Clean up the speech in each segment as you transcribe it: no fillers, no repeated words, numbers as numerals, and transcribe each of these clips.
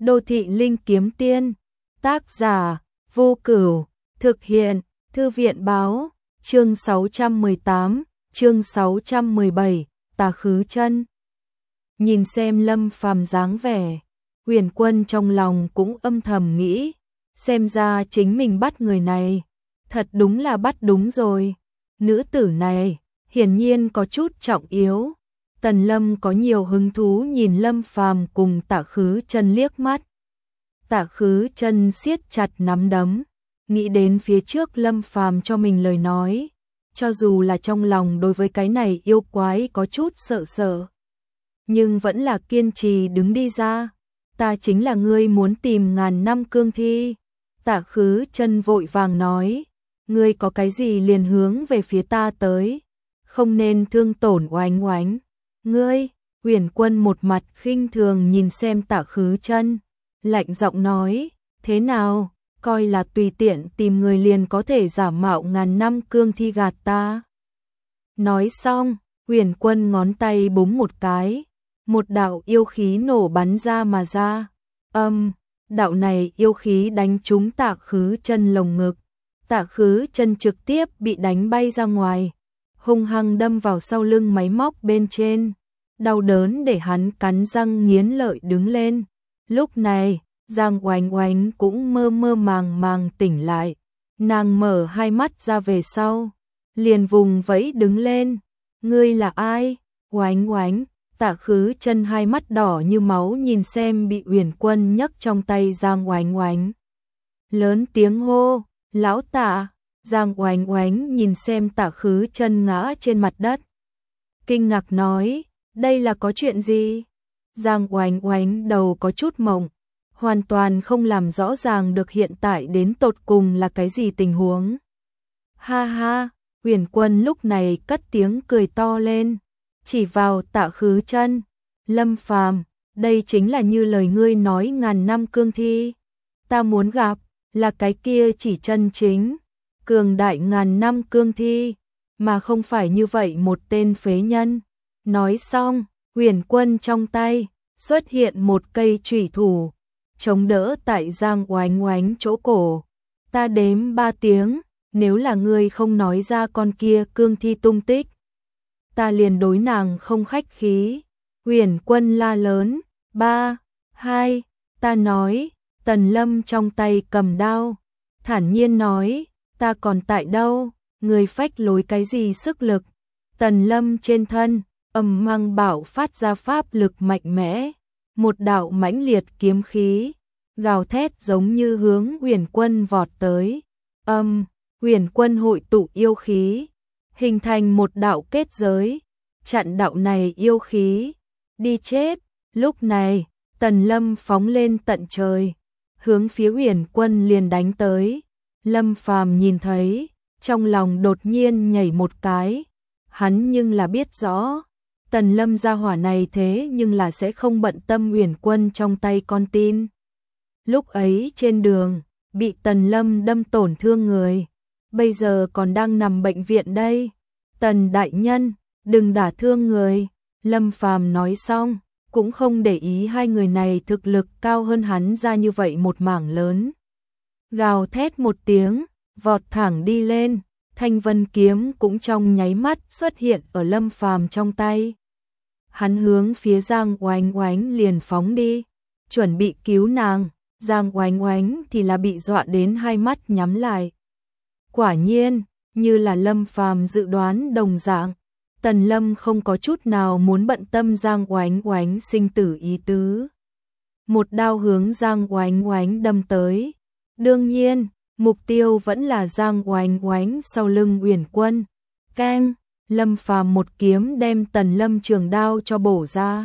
Đô thị linh kiếm tiên, tác giả Vô Cửu, thực hiện Thư viện báo, chương 618, chương 617, Tà Khứ Chân. Nhìn xem Lâm Phàm dáng vẻ, Huyền Quân trong lòng cũng âm thầm nghĩ, xem ra chính mình bắt người này, thật đúng là bắt đúng rồi. Nữ tử này, hiển nhiên có chút trọng yếu. Tần Lâm có nhiều hứng thú nhìn Lâm Phàm cùng Tạ Khứ Chân liếc mắt. Tạ Khứ Chân siết chặt nắm đấm, nghĩ đến phía trước Lâm Phàm cho mình lời nói, cho dù là trong lòng đối với cái này yêu quái có chút sợ sợ, nhưng vẫn là kiên trì đứng đi ra. Ta chính là ngươi muốn tìm ngàn năm cương thi. Tạ Khứ Chân vội vàng nói, ngươi có cái gì liền hướng về phía ta tới, không nên thương tổn Oánh Oánh. Ngươi, Huyền Quân một mặt khinh thường nhìn xem Tạ Khứ Chân, lạnh giọng nói, thế nào, coi là tùy tiện tìm người liền có thể giả mạo ngàn năm cương thi gạt ta. Nói xong, Huyền Quân ngón tay búng một cái, một đạo yêu khí nổ bắn ra mà ra. Đạo này yêu khí đánh trúng Tạ Khứ Chân lồng ngực. Tạ Khứ Chân trực tiếp bị đánh bay ra ngoài, hung hăng đâm vào sau lưng máy móc bên trên, đau đớn để hắn cắn răng nghiến lợi đứng lên. Lúc này, Giang Oánh Oánh cũng mơ mơ màng màng tỉnh lại, nàng mở hai mắt ra về sau, liền vùng vẫy đứng lên. Ngươi là ai? Oánh Oánh. Tạ Khứ Chân hai mắt đỏ như máu nhìn xem bị Huyền Quân nhấc trong tay Giang Oánh Oánh, lớn tiếng hô, lão Tạ. Giang Oánh Oánh nhìn xem Tạ Khứ Chân ngã trên mặt đất, kinh ngạc nói, đây là có chuyện gì? Giang Oánh Oánh đầu có chút mộng, hoàn toàn không làm rõ ràng được hiện tại đến tột cùng là cái gì tình huống. Ha ha, Huyền Quân lúc này cất tiếng cười to lên, chỉ vào Tạ Khứ Chân, Lâm Phàm, đây chính là như lời ngươi nói ngàn năm cương thi. Ta muốn gặp, là cái kia chỉ chân chính, cường đại ngàn năm cương thi, mà không phải như vậy một tên phế nhân. Nói xong, Huyền Quân trong tay xuất hiện một cây chủy thủ, chống đỡ tại Giang Oánh Oánh chỗ cổ. Ta đếm 3 tiếng, nếu là ngươi không nói ra con kia cương thi tung tích, ta liền đối nàng không khách khí. Huyền Quân la lớn, 3, 2, ta nói. Tần Lâm trong tay cầm đao, thản nhiên nói, ta còn tại đâu, người phách lối cái gì sức lực. Tần Lâm trên thân mang bạo phát ra pháp lực mạnh mẽ, một đạo mãnh liệt kiếm khí gào thét giống như hướng Huyền Quân vọt tới. Huyền Quân hội tụ yêu khí, hình thành một đạo kết giới, chặn đạo này yêu khí. Đi chết. Lúc này, Tần Lâm phóng lên tận trời, hướng phía Huyền Quân liền đánh tới. Lâm Phàm nhìn thấy, trong lòng đột nhiên nhảy một cái, hắn nhưng là biết rõ, Tần Lâm gia hỏa này thế nhưng là sẽ không bận tâm Huyền Quân trong tay con tin. Lúc ấy trên đường, bị Tần Lâm đâm tổn thương người, bây giờ còn đang nằm bệnh viện đây. Tần đại nhân, đừng đả thương người. Lâm Phàm nói xong, cũng không để ý hai người này thực lực cao hơn hắn ra như vậy một mảng lớn. Gào thét một tiếng, vọt thẳng đi lên, Thanh Vân kiếm cũng trong nháy mắt xuất hiện ở Lâm Phàm trong tay. Hắn hướng phía Giang Oánh Oánh liền phóng đi, chuẩn bị cứu nàng. Giang Oánh Oánh thì là bị dọa đến hai mắt nhắm lại. Quả nhiên, như là Lâm Phàm dự đoán đồng dạng, Tần Lâm không có chút nào muốn bận tâm Giang Oánh Oánh sinh tử ý tứ. Một đao hướng Giang Oánh Oánh đâm tới. Đương nhiên, mục tiêu vẫn là Giang Oánh Oánh sau lưng Huyền Quân. Keng, Lâm Phàm một kiếm đem Tần Lâm trường đao cho bổ ra.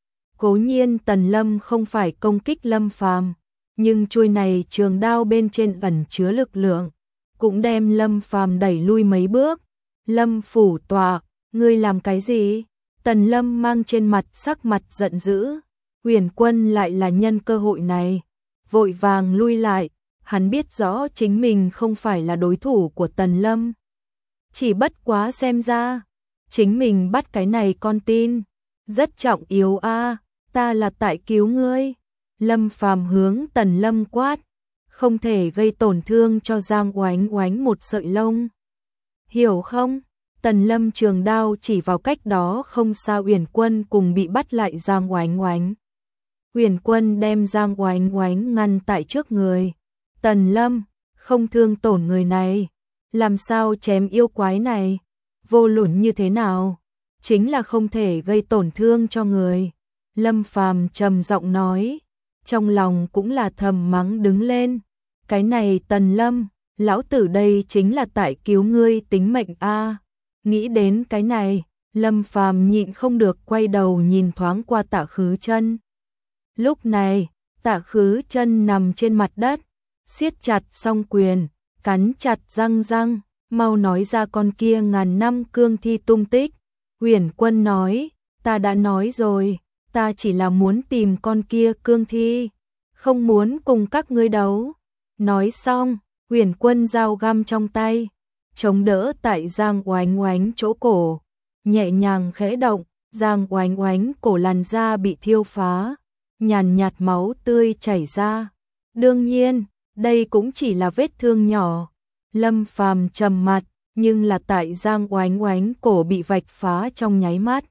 Cố nhiên Tần Lâm không phải công kích Lâm Phàm, nhưng chuôi này trường đao bên trên ẩn chứa lực lượng, cũng đem Lâm Phàm đẩy lui mấy bước. Lâm phủ tọa, ngươi làm cái gì? Tần Lâm mang trên mặt sắc mặt giận dữ. Huyền Quân lại là nhân cơ hội này, vội vàng lui lại. Hắn biết rõ chính mình không phải là đối thủ của Tần Lâm. Chỉ bất quá xem ra, chính mình bắt cái này con tin, rất trọng yếu a. Ta là tại cứu ngươi. Lâm Phàm hướng Tần Lâm quát, không thể gây tổn thương cho Giang Oánh Oánh một sợi lông. Hiểu không? Tần Lâm trường đao chỉ vào cách đó không xa Uyển Quân cùng bị bắt lại Giang Oánh Oánh. Uyển Quân đem Giang Oánh Oánh ngăn tại trước người. Tần Lâm, không thương tổn người này, làm sao chém yêu quái này? Vô luận như thế nào, chính là không thể gây tổn thương cho người. Lâm Phàm trầm giọng nói, trong lòng cũng là thầm mắng đứng lên. Cái này Tần Lâm, lão tử đây chính là tại cứu ngươi tính mệnh a. Nghĩ đến cái này, Lâm Phàm nhịn không được quay đầu nhìn thoáng qua Tạ Khứ Chân. Lúc này, Tạ Khứ Chân nằm trên mặt đất, siết chặt song quyền, cắn chặt răng răng, mau nói ra con kia ngàn năm cương thi tung tích. Uyển Quân nói, ta đã nói rồi, ta chỉ là muốn tìm con kia cương thi, không muốn cùng các ngươi đấu. Nói xong, Uyển Quân dao găm trong tay, chống đỡ tại Giang Oánh Oánh chỗ cổ, nhẹ nhàng khẽ động, Giang Oánh Oánh cổ làn da bị thiêu phá, nhàn nhạt máu tươi chảy ra. Đương nhiên, đây cũng chỉ là vết thương nhỏ. Lâm Phàm trầm mặt, nhưng là tại Giang Oánh Oánh cổ bị vạch phá trong nháy mắt.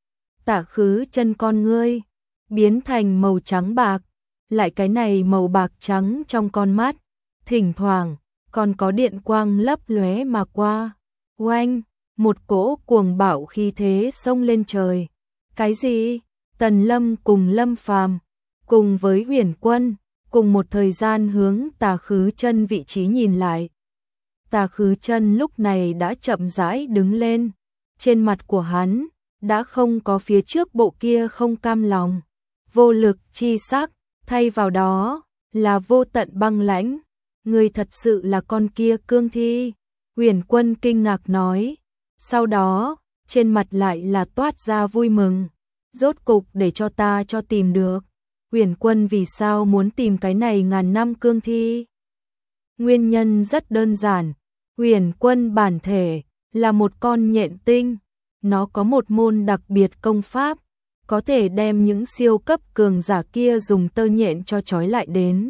Tạ Khứ Chân con ngươi biến thành màu trắng bạc, lại cái này màu bạc trắng trong con mắt, thỉnh thoảng còn có điện quang lấp lóe mà qua. Oanh, một cỗ cuồng bạo khí thế xông lên trời. Cái gì? Tần Lâm cùng Lâm Phàm cùng với Uyển Quân cùng một thời gian hướng Tạ Khứ Chân vị trí nhìn lại. Tạ Khứ Chân lúc này đã chậm rãi đứng lên, trên mặt của hắn đã không có phía trước bộ kia không cam lòng, vô lực chi sắc, thay vào đó là vô tận băng lãnh. Người thật sự là con kia cương thi. Uyển Quân kinh ngạc nói, sau đó trên mặt lại là toát ra vui mừng. Rốt cục để cho ta cho tìm được. Uyển Quân vì sao muốn tìm cái này ngàn năm cương thi? Nguyên nhân rất đơn giản, Uyển Quân bản thể là một con nhện tinh, nó có một môn đặc biệt công pháp, có thể đem những siêu cấp cường giả kia dùng tơ nhện cho trói lại đến.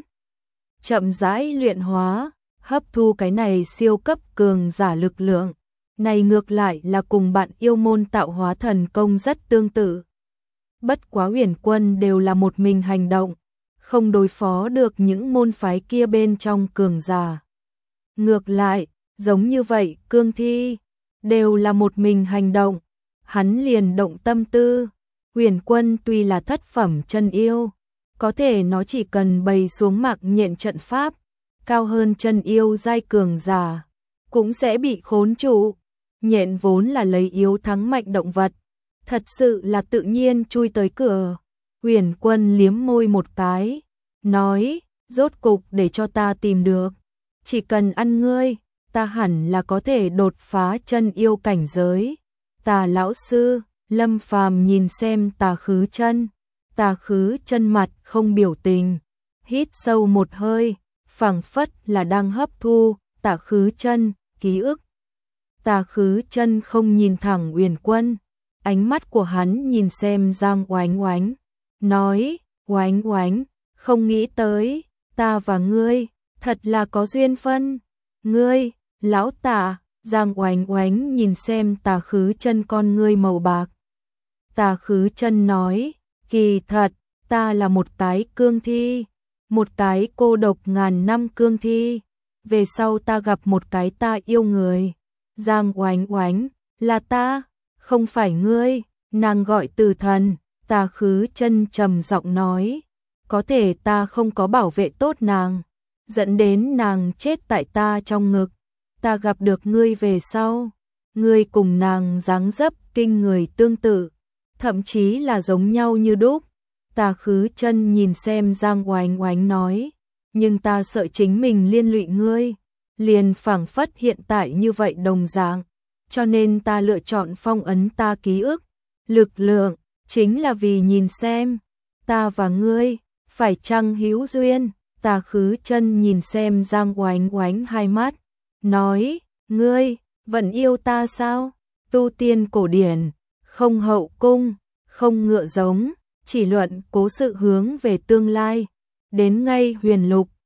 Chậm rãi luyện hóa, hấp thu cái này siêu cấp cường giả lực lượng. Này ngược lại là cùng bạn yêu môn tạo hóa thần công rất tương tự. Bất quá Uyển Quân đều là một mình hành động, không đối phó được những môn phái kia bên trong cường giả. Ngược lại, giống như vậy cương thi, đều là một mình hành động, hắn liền động tâm tư. Uyển Quân tuy là thất phẩm chân yêu, có thể nó chỉ cần bày xuống mạc nhện trận pháp, cao hơn chân yêu giai cường giả, cũng sẽ bị khốn trụ. Nhện vốn là lấy yếu thắng mạnh động vật, thật sự là tự nhiên chui tới cửa. Uyển Quân liếm môi một cái, nói, rốt cục để cho ta tìm được. Chỉ cần ăn ngươi, ta hẳn là có thể đột phá chân yêu cảnh giới. Tà lão sư, Lâm Phàm nhìn xem Tạ Khứ Chân. Tạ Khứ Chân mặt không biểu tình, hít sâu một hơi, phảng phất là đang hấp thu Tạ Khứ Chân ký ức. Tạ Khứ Chân không nhìn thẳng Uyển Quân, ánh mắt của hắn nhìn xem Giang Oánh Oánh, nói, Oánh Oánh, không nghĩ tới, ta và ngươi, thật là có duyên phân. Ngươi, lão Tạ. Giang Oánh Oánh nhìn xem Tạ Khứ Chân con ngươi màu bạc. Tạ Khứ Chân nói, kỳ thật, ta là một cái cương thi, một cái cô độc ngàn năm cương thi. Về sau ta gặp một cái ta yêu người. Giang Oánh Oánh, là ta, không phải ngươi. Nàng gọi Từ Thần. Tạ Khứ Chân trầm giọng nói, có thể ta không có bảo vệ tốt nàng, dẫn đến nàng chết tại ta trong ngực. Ta gặp được ngươi về sau, ngươi cùng nàng dáng dấp kinh người tương tự, thậm chí là giống nhau như đúc. Tạ Khứ Chân nhìn xem Giang Oánh Oánh nói, nhưng ta sợ chính mình liên lụy ngươi, liền phảng phất hiện tại như vậy đồng dạng, cho nên ta lựa chọn phong ấn ta ký ức, lực lượng, chính là vì nhìn xem, ta và ngươi, phải chăng hữu duyên. Tạ Khứ Chân nhìn xem Giang Oánh Oánh hai mắt, nói, ngươi, vẫn yêu ta sao? Tu tiên cổ điển, không hậu cung, không ngựa giống, chỉ luận cố sự hướng về tương lai. Đến ngay huyền lục,